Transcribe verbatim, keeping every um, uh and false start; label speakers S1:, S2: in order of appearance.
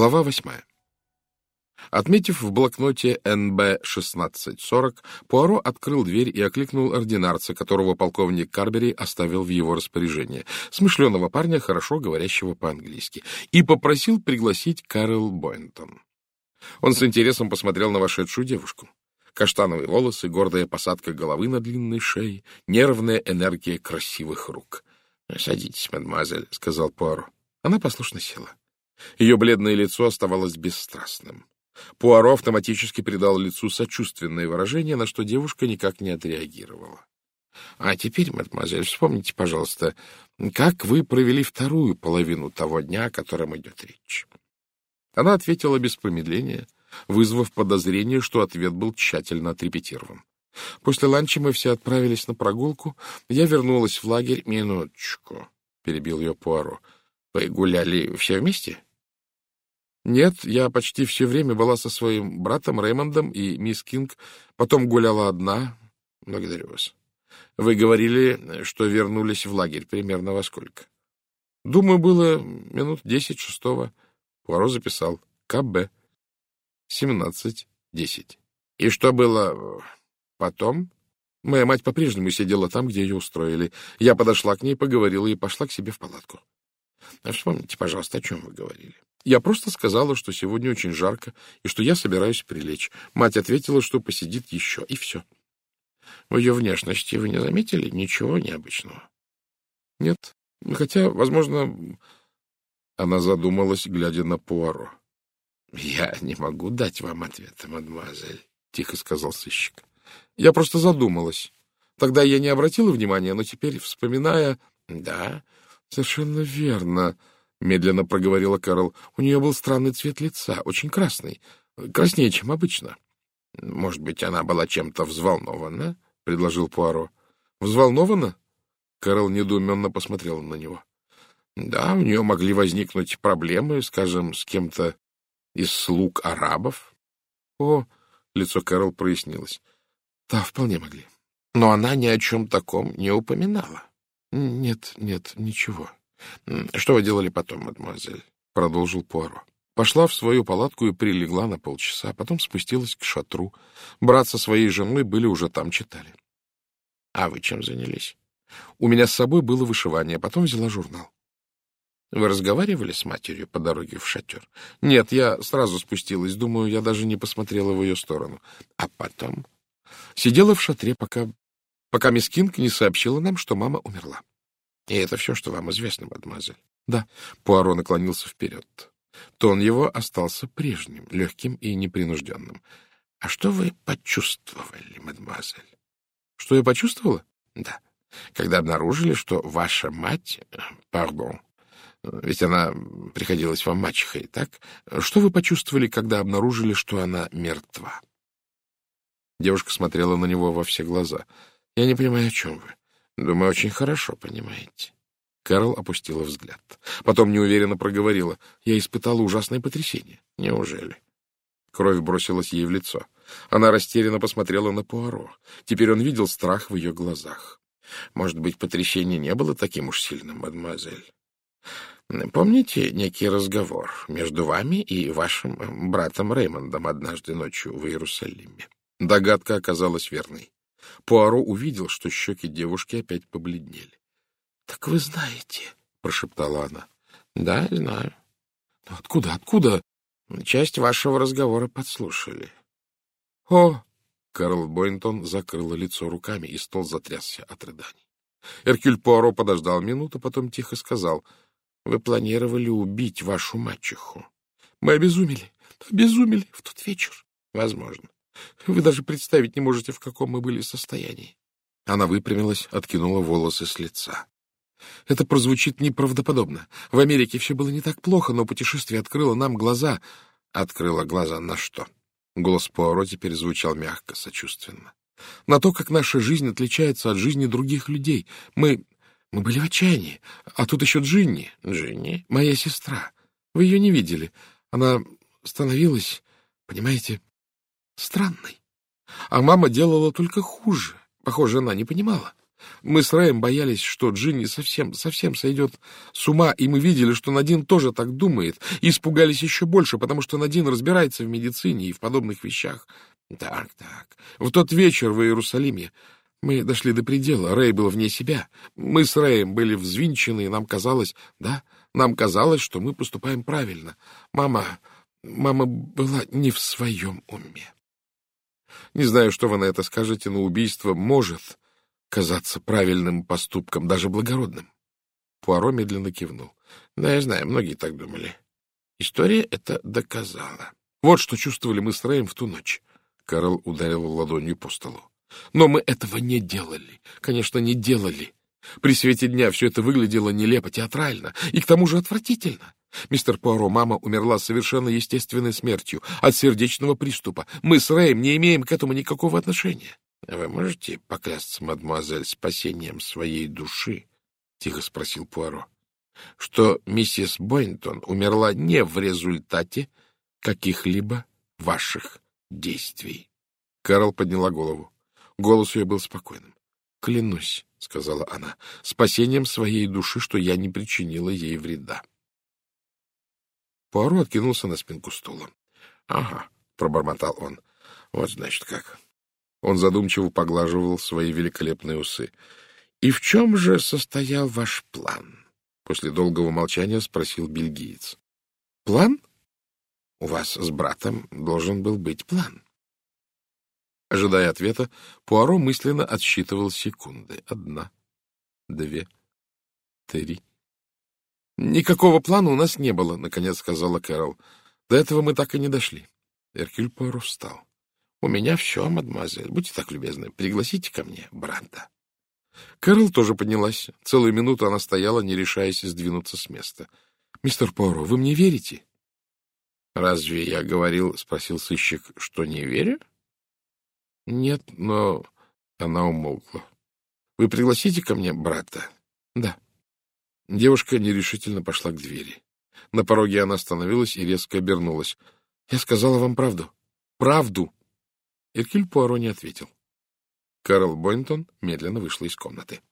S1: Глава восьмая. Отметив в блокноте эн бэ шестнадцать сорок, Пуаро открыл дверь и окликнул ординарца, которого полковник Карбери оставил в его распоряжение, смышленого парня, хорошо говорящего по-английски, и попросил пригласить Кэрол Бойнтон. Он с интересом посмотрел на вошедшую девушку. Каштановые волосы, гордая посадка головы на длинной шее, нервная энергия красивых рук. — Садитесь, мадемуазель, — сказал Пуаро. Она послушно села. Ее бледное лицо оставалось бесстрастным. Пуаро автоматически придал лицу сочувственное выражение, на что девушка никак не отреагировала. — А теперь, мадемуазель, вспомните, пожалуйста, как вы провели вторую половину того дня, о котором идет речь? Она ответила без промедления, вызвав подозрение, что ответ был тщательно отрепетирован. После ланча мы все отправились на прогулку. Я вернулась в лагерь. — Минуточку, — перебил ее Пуаро. — Вы гуляли все вместе? — Нет, я почти все время была со своим братом Реймондом и мисс Кинг, потом гуляла одна. — Благодарю вас. Вы говорили, что вернулись в лагерь примерно во сколько? — Думаю, было минут десять шестого. Пуаро записал. ка бэ. семнадцать десять. — И что было потом? Моя мать по-прежнему сидела там, где ее устроили. Я подошла к ней, поговорила и пошла к себе в палатку. — Вспомните, пожалуйста, о чем вы говорили. Я просто сказала, что сегодня очень жарко и что я собираюсь прилечь. Мать ответила, что посидит еще, и все. В ее внешности вы не заметили ничего необычного? Нет. Хотя, возможно... Она задумалась, глядя на Пуаро. — Я не могу дать вам ответа, мадемуазель, — тихо сказал сыщик. — Я просто задумалась. Тогда я не обратила внимания, но теперь, вспоминая... — Да, совершенно верно, — медленно проговорила Кэрол. У нее был странный цвет лица, очень красный, краснее, чем обычно. — Может быть, она была чем-то взволнована? — предложил Пуаро. — Взволнована? Кэрол недоуменно посмотрела на него. — Да, у нее могли возникнуть проблемы, скажем, с кем-то из слуг арабов. — О, лицо Кэрол прояснилось. — Да, вполне могли. Но она ни о чем таком не упоминала. — Нет, нет, ничего. — Что вы делали потом, мадемуазель? — продолжил Пуаро. Пошла в свою палатку и прилегла на полчаса, потом спустилась к шатру. Брат со своей женой были уже там, читали. — А вы чем занялись? — У меня с собой было вышивание, потом взяла журнал. — Вы разговаривали с матерью по дороге в шатер? — Нет, я сразу спустилась. Думаю, я даже не посмотрела в ее сторону. — А потом? — Сидела в шатре, пока... пока мисс Кинг не сообщила нам, что мама умерла. — И это все, что вам известно, мадемуазель? — Да. Пуаро наклонился вперед. Тон его остался прежним, легким и непринужденным. — А что вы почувствовали, мадемуазель? — Что я почувствовала? — Да. Когда обнаружили, что ваша мать... Пардон... Ведь она приходилась вам мачехой, так? Что вы почувствовали, когда обнаружили, что она мертва? Девушка смотрела на него во все глаза. — Я не понимаю, о чем вы. Думаю, очень хорошо понимаете. Кэрол опустила взгляд. Потом неуверенно проговорила. — Я испытала ужасное потрясение. — Неужели? Кровь бросилась ей в лицо. Она растерянно посмотрела на Пуаро. Теперь он видел страх в ее глазах. — Может быть, потрясение не было таким уж сильным, мадемуазель? Помните некий разговор между вами и вашим братом Реймондом однажды ночью в Иерусалиме? Догадка оказалась верной. Пуаро увидел, что щеки девушки опять побледнели. — Так вы знаете, — прошептала она. — Да, знаю. — Но откуда, откуда? — Часть вашего разговора подслушали. — О! Кэрол Бойнтон закрыла лицо руками, и стол затрясся от рыданий. Эркюль Пуаро подождал минуту, потом тихо сказал: — Вы планировали убить вашу мачеху. — Мы обезумели, обезумели в тот вечер. — Возможно. Вы даже представить не можете, в каком мы были состоянии. Она выпрямилась, откинула волосы с лица. — Это прозвучит неправдоподобно. В Америке все было не так плохо, но путешествие открыло нам глаза. — Открыло глаза на что? Голос Пуаро теперь звучал мягко, сочувственно. — На то, как наша жизнь отличается от жизни других людей. Мы... Мы были в отчаянии. А тут еще Джинни. Джинни? Моя сестра. Вы ее не видели. Она становилась, понимаете, странной. А мама делала только хуже. Похоже, она не понимала. Мы с Рэем боялись, что Джинни совсем, совсем сойдет с ума, и мы видели, что Надин тоже так думает, и испугались еще больше, потому что Надин разбирается в медицине и в подобных вещах. Так, так. В тот вечер в Иерусалиме мы дошли до предела. Рэй был вне себя. Мы с Рэем были взвинчены, и нам казалось, да, нам казалось, что мы поступаем правильно. Мама, мама была не в своем уме. Не знаю, что вы на это скажете, но убийство может казаться правильным поступком, даже благородным. Пуаро медленно кивнул. Да, я знаю, многие так думали. История это доказала. Вот что чувствовали мы с Рэем в ту ночь. Карл ударил ладонью по столу. Но мы этого не делали. Конечно, не делали. При свете дня все это выглядело нелепо, театрально и к тому же отвратительно. Мистер Пуаро, мама умерла совершенно естественной смертью от сердечного приступа. Мы с Рэем не имеем к этому никакого отношения. — Вы можете поклясться, мадемуазель, спасением своей души? — тихо спросил Пуаро. — Что миссис Бойнтон умерла не в результате каких-либо ваших действий. Кэрол подняла голову. Голос ее был спокойным. — Клянусь, — сказала она, — спасением своей души, что я не причинила ей вреда. Пуаро откинулся на спинку стула. — Ага, — пробормотал он. — Вот значит как. Он задумчиво поглаживал свои великолепные усы. — И в чем же состоял ваш план? После долгого молчания спросил бельгиец. — План? У вас с братом должен был быть план. Ожидая ответа, Пуаро мысленно отсчитывал секунды. Одна, две, три. — Никакого плана у нас не было, — наконец сказала Кэрол. — До этого мы так и не дошли. Эркюль Пуаро встал. — У меня все, мадемуазель. Будьте так любезны, пригласите ко мне брата. Кэрол тоже поднялась. Целую минуту она стояла, не решаясь сдвинуться с места. — Мистер Пуаро, вы мне верите? — Разве я говорил, — спросил сыщик, — что не верю? — Нет, но... Она умолкла. — Вы пригласите ко мне брата? — Да. Девушка нерешительно пошла к двери. На пороге она остановилась и резко обернулась. — Я сказала вам правду. Правду! Эркюль Пуаро не ответил. Кэрол Бойнтон медленно вышла из комнаты.